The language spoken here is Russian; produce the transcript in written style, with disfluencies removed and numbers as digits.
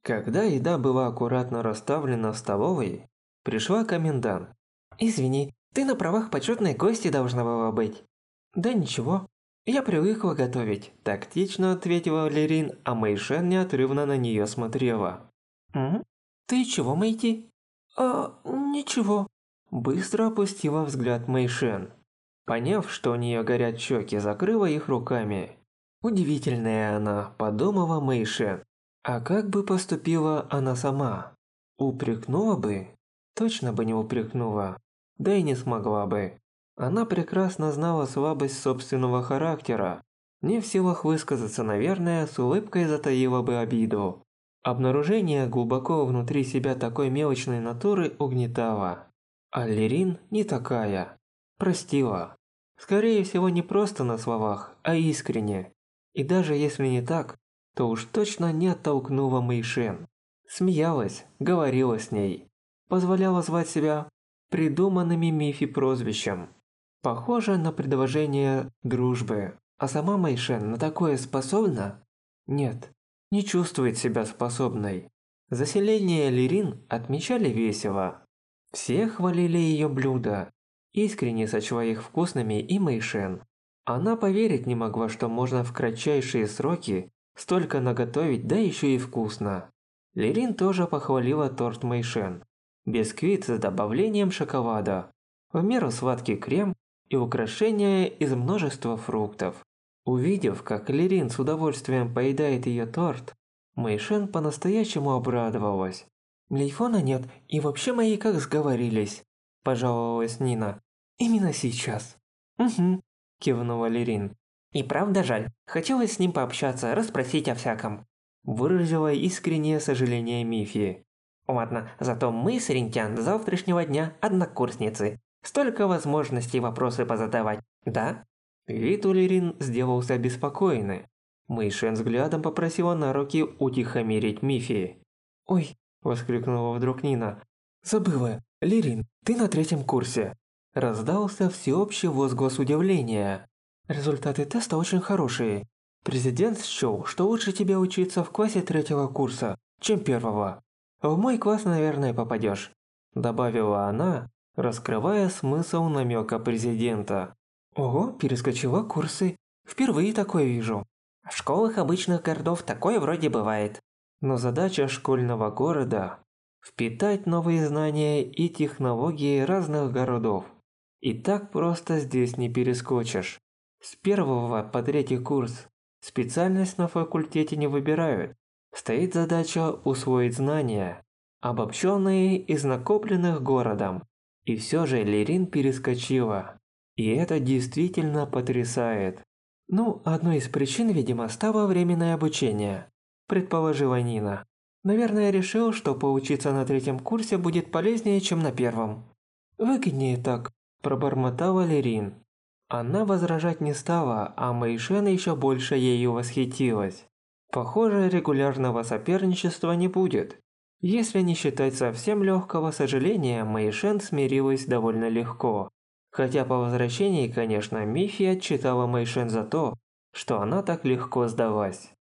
Когда еда была аккуратно расставлена в столовой, пришла комендант. «Извини, ты на правах почетной гости должна была быть». «Да ничего, я привыкла готовить», – тактично ответила Лерин, а Мэйшен неотрывно на нее смотрела. «М? Ты чего, Мэйти?» Ничего». Быстро опустила взгляд Мэйшен. Поняв, что у нее горят щеки, закрыла их руками. «Удивительная она», – подумала Мэйшен. А как бы поступила она сама? Упрекнула бы? Точно бы не упрекнула. Да и не смогла бы. Она прекрасно знала слабость собственного характера. Не в силах высказаться, наверное, с улыбкой затаила бы обиду. Обнаружение глубоко внутри себя такой мелочной натуры угнетало. А Лерин не такая. Простила. Скорее всего, не просто на словах, а искренне. И даже если не так, то уж точно не оттолкнула Мэйшен. Смеялась, говорила с ней. Позволяла звать себя придуманными Мифи прозвищем. Похоже на предложение дружбы. А сама Мэйшен на такое способна? Нет, не чувствует себя способной. Заселение Лерин отмечали весело. Все хвалили ее блюда, искренне сочла их вкусными и Мэйшен. Она поверить не могла, что можно в кратчайшие сроки столько наготовить, да еще и вкусно. Лерин тоже похвалила торт Мэйшен. Бисквит с добавлением шоколада, в меру сладкий крем и украшения из множества фруктов. Увидев, как Лерин с удовольствием поедает ее торт, Мэйшен по-настоящему обрадовалась. «Млейфона нет, и вообще мои как сговорились», – пожаловалась Нина. «Именно сейчас». «Угу», – кивнула Лерин. «И правда жаль, хотелось с ним пообщаться, расспросить о всяком», – выразила искреннее сожаление Мифи. «Ладно, зато мы с Ринтян с завтрашнего дня однокурсницы. Столько возможностей вопросы позадавать, да?» Вид у Лерин сделался обеспокоенный. Мэйшен взглядом попросила на руки утихомирить Мифи. «Ой!» – воскликнула вдруг Нина. «Забыла! Лерин, ты на 3-м курсе!» Раздался всеобщий возглас удивления. «Результаты теста очень хорошие. Президент счел, что лучше тебе учиться в классе 3-го курса, чем 1-го. В мой класс, наверное, попадешь», – добавила она, раскрывая смысл намека президента. «Ого, перескочила курсы. Впервые такое вижу. В школах обычных городов такое вроде бывает. Но задача школьного города – впитать новые знания и технологии разных городов. И так просто здесь не перескочишь. С 1-го по 3-й курс специальность на факультете не выбирают. Стоит задача усвоить знания, обобщенные из накопленных городом. И все же Лерин перескочила. И это действительно потрясает. Ну, одной из причин, видимо, стало временное обучение, предположила Нина. Наверное, решил, что поучиться на 3-м курсе будет полезнее, чем на 1-м. Выгоднее так, пробормотала Лерин. Она возражать не стала, а Мэйшен еще больше ею восхитилась. Похоже, регулярного соперничества не будет. Если не считать совсем легкого сожаления, Мэйшен смирилась довольно легко. Хотя по возвращении, конечно, Мифи отчитала Мэйшен за то, что она так легко сдалась.